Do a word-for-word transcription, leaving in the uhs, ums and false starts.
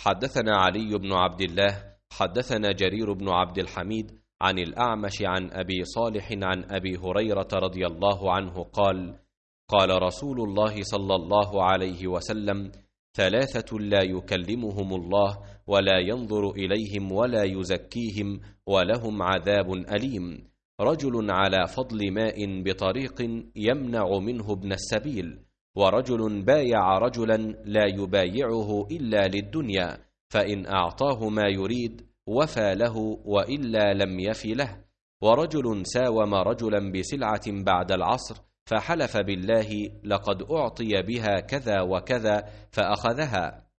حدثنا علي بن عبد الله حدثنا جرير بن عبد الحميد عن الأعمش عن أبي صالح عن أبي هريرة رضي الله عنه قال: قال رسول الله صلى الله عليه وسلم: ثلاثة لا يكلمهم الله ولا ينظر إليهم ولا يزكيهم ولهم عذاب أليم: رجل على فضل ماء بطريق يمنع منه ابن السبيل، ورجل بايع رجلا لا يبايعه إلا للدنيا، فإن أعطاه ما يريد وفى له وإلا لم يف له، ورجل ساوم رجلا بسلعة بعد العصر فحلف بالله: لقد أعطي بها كذا وكذا، فأخذها،